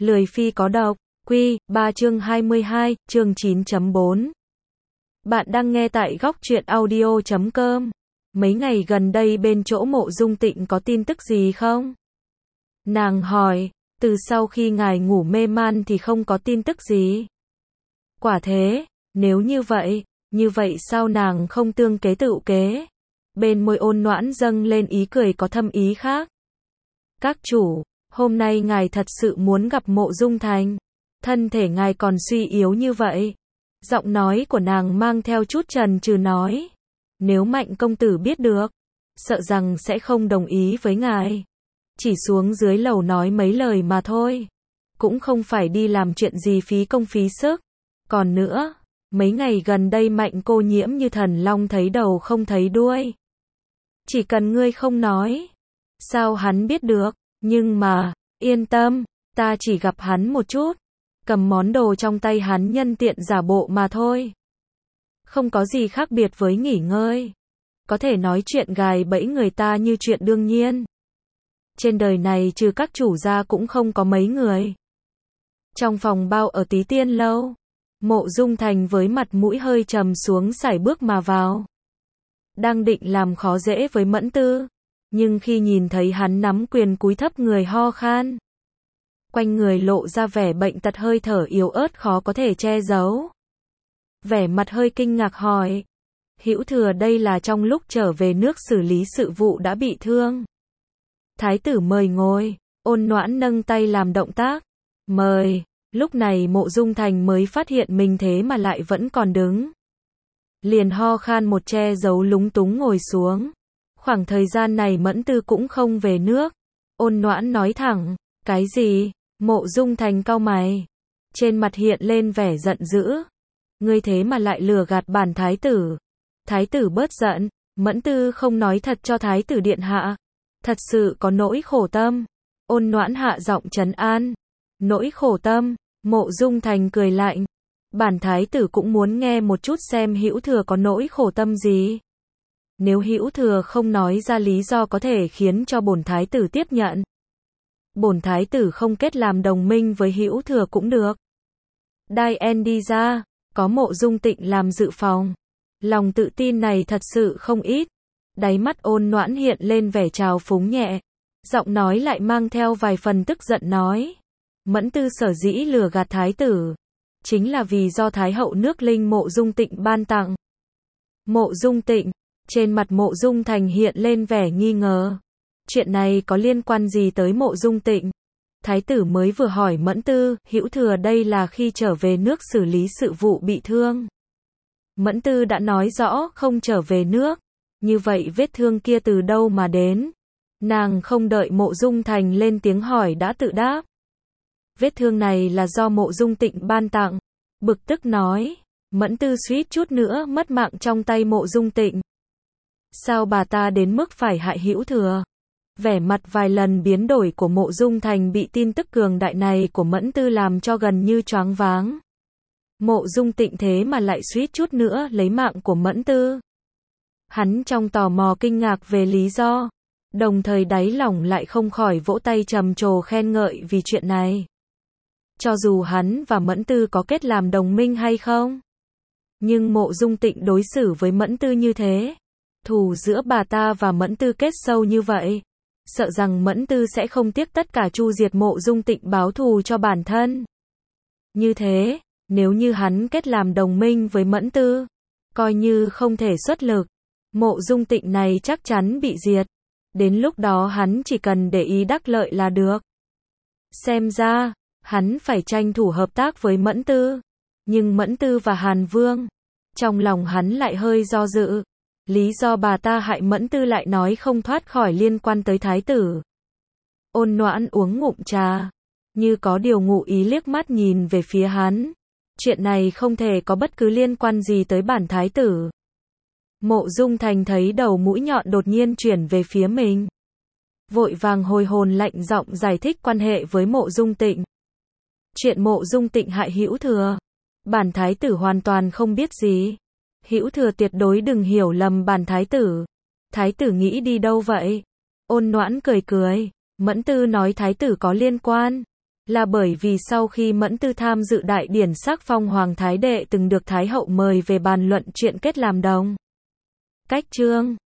Lười phi có độc, Quy 3 chương 22, chương 9.4. Bạn đang nghe tại góc truyện audio.com. Mấy ngày gần đây bên chỗ Mộ Dung Tịnh có tin tức gì không? Nàng hỏi, từ sau khi ngài ngủ mê man thì không có tin tức gì. Quả thế, nếu như vậy sao nàng không tương kế tự kế? Bên môi ôn noãn dâng lên ý cười có thâm ý khác. Các chủ, hôm nay ngài thật sự muốn gặp Mộ Dung Thành. Thân thể ngài còn suy yếu như vậy. Giọng nói của nàng mang theo chút chần chừ nói. Nếu Mạnh công tử biết được, sợ rằng sẽ không đồng ý với ngài. Chỉ xuống dưới lầu nói mấy lời mà thôi. Cũng không phải đi làm chuyện gì phí công phí sức. Còn nữa, mấy ngày gần đây Mạnh cô nhiễm như thần long thấy đầu không thấy đuôi. Chỉ cần ngươi không nói, sao hắn biết được? Nhưng mà, yên tâm, ta chỉ gặp hắn một chút, cầm món đồ trong tay hắn nhân tiện giả bộ mà thôi. Không có gì khác biệt với nghỉ ngơi. Có thể nói chuyện gài bẫy người ta như chuyện đương nhiên. Trên đời này trừ các chủ gia cũng không có mấy người. Trong phòng bao ở Tí Tiên lâu, Mộ Dung Thành với mặt mũi hơi trầm xuống sải bước mà vào. Đang định làm khó dễ với Mẫn Tư, nhưng khi nhìn thấy hắn nắm quyền cúi thấp người ho khan, quanh người lộ ra vẻ bệnh tật hơi thở yếu ớt khó có thể che giấu. Vẻ mặt hơi kinh ngạc hỏi, Hữu Thừa đây là trong lúc trở về nước xử lý sự vụ đã bị thương. Thái tử mời ngồi, ôn noãn nâng tay làm động tác, mời. Lúc này Mộ Dung Thành mới phát hiện mình thế mà lại vẫn còn đứng. Liền ho khan một che giấu lúng túng ngồi xuống. Khoảng thời gian này Mẫn Tư cũng không về nước. Ôn noãn nói thẳng, cái gì? Mộ Dung Thành cau mày. Trên mặt hiện lên vẻ giận dữ. Ngươi thế mà lại lừa gạt bản thái tử. Thái tử bớt giận, Mẫn Tư không nói thật cho thái tử điện hạ. Thật sự có nỗi khổ tâm. Ôn noãn hạ giọng trấn an. Nỗi khổ tâm, Mộ Dung Thành cười lạnh. Bản thái tử cũng muốn nghe một chút xem Hữu Thừa có nỗi khổ tâm gì. Nếu Hữu Thừa không nói ra lý do có thể khiến cho bổn thái tử tiếp nhận, bổn thái tử không kết làm đồng minh với Hữu Thừa cũng được. Diane đi ra, có Mộ Dung Tịnh làm dự phòng. Lòng tự tin này thật sự không ít. Đáy mắt ôn noãn hiện lên vẻ trào phúng nhẹ. Giọng nói lại mang theo vài phần tức giận nói. Mẫn Tư sở dĩ lừa gạt thái tử, chính là vì do Thái hậu nước Linh Mộ Dung Tịnh ban tặng. Mộ Dung Tịnh, trên mặt Mộ Dung Thành hiện lên vẻ nghi ngờ. Chuyện này có liên quan gì tới Mộ Dung Tịnh? Thái tử mới vừa hỏi Mẫn Tư, Hữu Thừa đây là khi trở về nước xử lý sự vụ bị thương. Mẫn Tư đã nói rõ không trở về nước. Như vậy vết thương kia từ đâu mà đến? Nàng không đợi Mộ Dung Thành lên tiếng hỏi đã tự đáp. Vết thương này là do Mộ Dung Tịnh ban tặng. Bực tức nói, Mẫn Tư suýt chút nữa mất mạng trong tay Mộ Dung Tịnh. Sao bà ta đến mức phải hại Hữu Thừa? Vẻ mặt vài lần biến đổi của Mộ Dung Thành bị tin tức cường đại này của Mẫn Tư làm cho gần như choáng váng. Mộ Dung Tịnh thế mà lại suýt chút nữa lấy mạng của Mẫn Tư. Hắn trong tò mò kinh ngạc về lý do, đồng thời đáy lòng lại không khỏi vỗ tay trầm trồ khen ngợi vì chuyện này. Cho dù hắn và Mẫn Tư có kết làm đồng minh hay không, nhưng Mộ Dung Tịnh đối xử với Mẫn Tư như thế, thù giữa bà ta và Mẫn Tư kết sâu như vậy, sợ rằng Mẫn Tư sẽ không tiếc tất cả chu diệt Mộ Dung Tịnh báo thù cho bản thân. Như thế, nếu như hắn kết làm đồng minh với Mẫn Tư, coi như không thể xuất lực, Mộ Dung Tịnh này chắc chắn bị diệt. Đến lúc đó hắn chỉ cần để ý đắc lợi là được. Xem ra, hắn phải tranh thủ hợp tác với Mẫn Tư. Nhưng Mẫn Tư và Hàn Vương, trong lòng hắn lại hơi do dự. Lý do bà ta hại Mẫn Tư lại nói không thoát khỏi liên quan tới thái tử. Ôn noãn uống ngụm trà, như có điều ngụ ý liếc mắt nhìn về phía hắn. Chuyện này không thể có bất cứ liên quan gì tới bản thái tử. Mộ Dung Thành thấy đầu mũi nhọn đột nhiên chuyển về phía mình. Vội vàng hồi hồn lạnh giọng giải thích quan hệ với Mộ Dung Tịnh. Chuyện Mộ Dung Tịnh hại Hữu Thừa, bản thái tử hoàn toàn không biết gì. Hữu Thừa tuyệt đối đừng hiểu lầm bản thái tử. Thái tử nghĩ đi đâu vậy? Ôn noãn cười cười. Mẫn Tư nói thái tử có liên quan. là bởi vì sau khi Mẫn Tư tham dự đại điển sắc phong Hoàng Thái Đệ từng được Thái Hậu mời về bàn luận chuyện kết làm đồng. Cách chương